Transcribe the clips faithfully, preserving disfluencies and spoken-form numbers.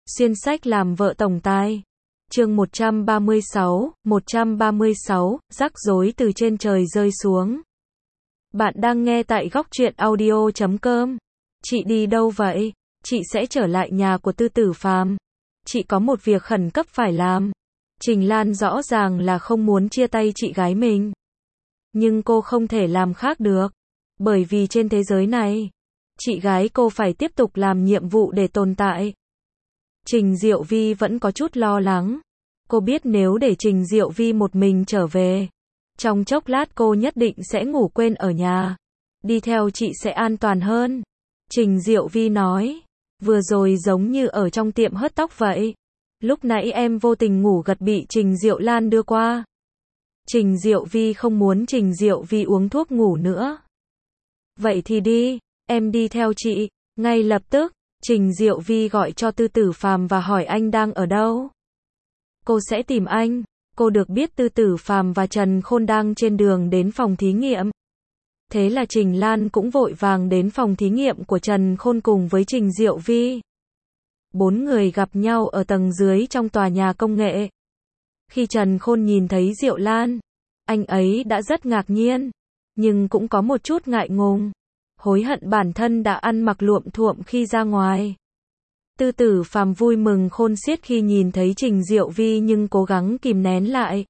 Xuyên sách làm vợ tổng tài. Chương một trăm ba mươi sáu, một trăm ba mươi sáu, rắc rối từ trên trời rơi xuống. Bạn đang nghe tại góc truyện audio chấm com. Chị đi đâu vậy? Chị sẽ trở lại nhà của Tư Tử Phàm. Chị có một việc khẩn cấp phải làm. Trình Lan rõ ràng là không muốn chia tay chị gái mình. Nhưng cô không thể làm khác được. Bởi vì trên thế giới này, chị gái cô phải tiếp tục làm nhiệm vụ để tồn tại. Trình Diệu Vi vẫn có chút lo lắng. Cô biết nếu để Trình Diệu Vi một mình trở về, trong chốc lát cô nhất định sẽ ngủ quên ở nhà. Đi theo chị sẽ an toàn hơn. Trình Diệu Vi nói, vừa rồi giống như ở trong tiệm hớt tóc vậy. Lúc nãy em vô tình ngủ gật bị Trình Diệu Lan đưa qua. Trình Diệu Vi không muốn Trình Diệu Vi uống thuốc ngủ nữa. Vậy thì đi, em đi theo chị. Ngay lập tức, Trình Diệu Vi gọi cho Tư Tử Phàm và hỏi anh đang ở đâu. Cô sẽ tìm anh. Cô được biết Tư Tử Phàm và Trần Khôn đang trên đường đến phòng thí nghiệm. Thế là Trình Lan cũng vội vàng đến phòng thí nghiệm của Trần Khôn cùng với Trình Diệu Vi. Bốn người gặp nhau ở tầng dưới trong tòa nhà công nghệ. Khi Trần Khôn nhìn thấy Diệu Lan, anh ấy đã rất ngạc nhiên, nhưng cũng có một chút ngại ngùng, hối hận bản thân đã ăn mặc luộm thuộm khi ra ngoài. Tư Tử Phàm vui mừng khôn xiết khi nhìn thấy Trình Diệu Vi nhưng cố gắng kìm nén lại.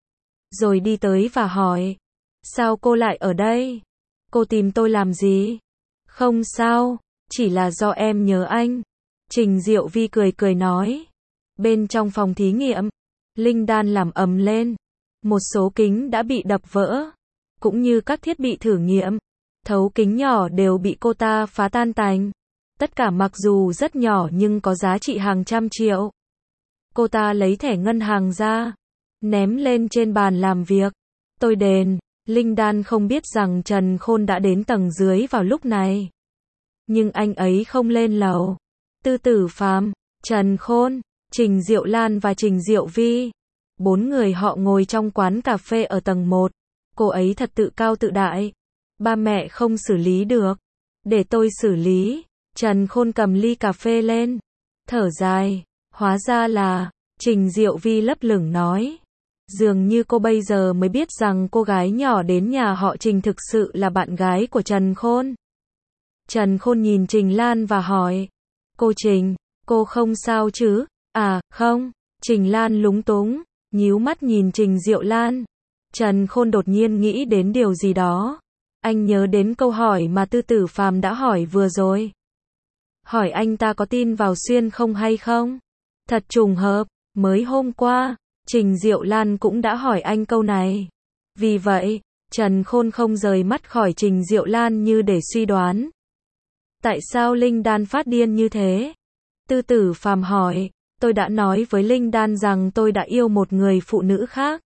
Rồi đi tới và hỏi, sao cô lại ở đây? Cô tìm tôi làm gì? Không sao, chỉ là do em nhớ anh. Trình Diệu Vi cười cười nói. Bên trong phòng thí nghiệm, linh đan làm ầm lên. Một số kính đã bị đập vỡ, cũng như các thiết bị thử nghiệm. Thấu kính nhỏ đều bị cô ta phá tan tành. Tất cả mặc dù rất nhỏ nhưng có giá trị hàng trăm triệu. Cô ta lấy thẻ ngân hàng ra, ném lên trên bàn làm việc. Tôi đền. Linh đan không biết rằng Trần Khôn đã đến tầng dưới vào lúc này. Nhưng anh ấy không lên lầu. Tư Tử Phàm, Trần Khôn, Trình Diệu Lan và Trình Diệu Vi. Bốn người họ ngồi trong quán cà phê ở tầng một. Cô ấy thật tự cao tự đại. Ba mẹ không xử lý được. Để tôi xử lý. Trần Khôn cầm ly cà phê lên. Thở dài. Hóa ra là, Trình Diệu Vi lấp lửng nói. Dường như cô bây giờ mới biết rằng cô gái nhỏ đến nhà họ Trình thực sự là bạn gái của Trần Khôn. Trần Khôn nhìn Trình Lan và hỏi. Cô Trình, cô không sao chứ? À, không. Trình Lan lúng túng, nhíu mắt nhìn Trình Diệu Lan. Trần Khôn đột nhiên nghĩ đến điều gì đó. Anh nhớ đến câu hỏi mà Tư Tử Phàm đã hỏi vừa rồi. Hỏi anh ta có tin vào xuyên không hay không? Thật trùng hợp, mới hôm qua, Trình Diệu Lan cũng đã hỏi anh câu này. Vì vậy, Trần Khôn không rời mắt khỏi Trình Diệu Lan như để suy đoán. Tại sao Linh Đan phát điên như thế? Tư Tử Phàm hỏi, tôi đã nói với Linh Đan rằng tôi đã yêu một người phụ nữ khác.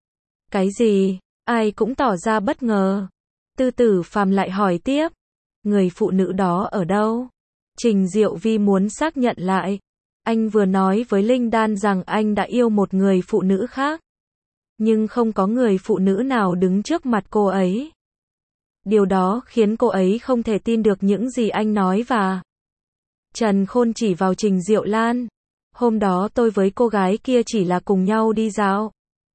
Cái gì? Ai cũng tỏ ra bất ngờ. Tư Tử Phàm lại hỏi tiếp, người phụ nữ đó ở đâu? Trình Diệu Vi muốn xác nhận lại. Anh vừa nói với Linh Đan rằng anh đã yêu một người phụ nữ khác. Nhưng không có người phụ nữ nào đứng trước mặt cô ấy. Điều đó khiến cô ấy không thể tin được những gì anh nói và... Trần Khôn chỉ vào Trình Diệu Lan. Hôm đó tôi với cô gái kia chỉ là cùng nhau đi dạo.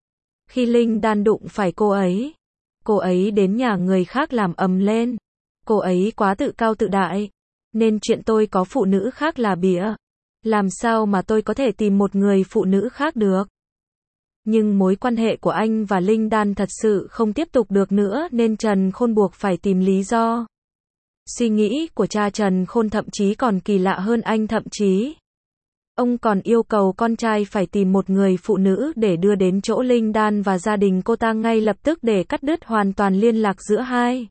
Khi Linh Đan đụng phải cô ấy, cô ấy đến nhà người khác làm ầm lên. Cô ấy quá tự cao tự đại, nên chuyện tôi có phụ nữ khác là bịa. Làm sao mà tôi có thể tìm một người phụ nữ khác được? Nhưng mối quan hệ của anh và Linh Đan thật sự không tiếp tục được nữa nên Trần Khôn buộc phải tìm lý do. Suy nghĩ của cha Trần Khôn thậm chí còn kỳ lạ hơn anh thậm chí. Ông còn yêu cầu con trai phải tìm một người phụ nữ để đưa đến chỗ Linh Đan và gia đình cô ta ngay lập tức để cắt đứt hoàn toàn liên lạc giữa hai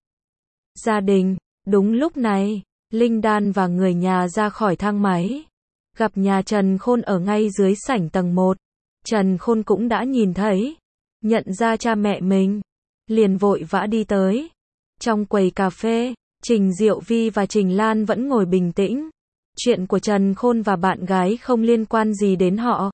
gia đình. Đúng lúc này, Linh Đan và người nhà ra khỏi thang máy. Gặp nhà Trần Khôn ở ngay dưới sảnh tầng một. Trần Khôn cũng đã nhìn thấy, nhận ra cha mẹ mình, liền vội vã đi tới. Trong quầy cà phê, Trình Diệu Vi và Trình Lan vẫn ngồi bình tĩnh. Chuyện của Trần Khôn và bạn gái không liên quan gì đến họ.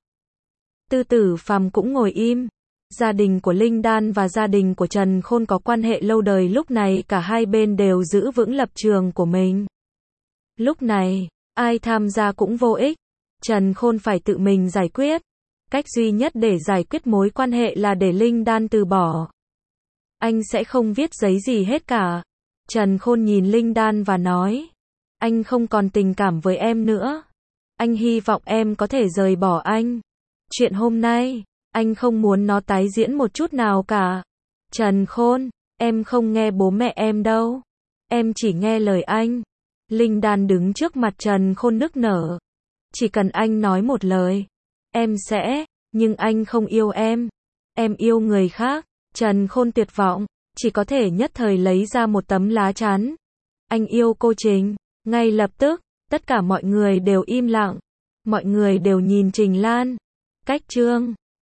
Tư Tử Phàm cũng ngồi im. Gia đình của Linh Đan và gia đình của Trần Khôn có quan hệ lâu đời, lúc này cả hai bên đều giữ vững lập trường của mình. Lúc này, ai tham gia cũng vô ích. Trần Khôn phải tự mình giải quyết. Cách duy nhất để giải quyết mối quan hệ là để Linh Đan từ bỏ. Anh sẽ không viết giấy gì hết cả. Trần Khôn nhìn Linh Đan và nói, anh không còn tình cảm với em nữa. Anh hy vọng em có thể rời bỏ anh. Chuyện hôm nay, anh không muốn nó tái diễn một chút nào cả. Trần Khôn, em không nghe bố mẹ em đâu. Em chỉ nghe lời anh. Linh Đan đứng trước mặt Trần Khôn nức nở. Chỉ cần anh nói một lời, em sẽ, nhưng anh không yêu em. Em yêu người khác. Trần Khôn tuyệt vọng, chỉ có thể nhất thời lấy ra một tấm lá chắn. Anh yêu cô Trình. Ngay lập tức, tất cả mọi người đều im lặng. Mọi người đều nhìn Trình Lan. Cách chương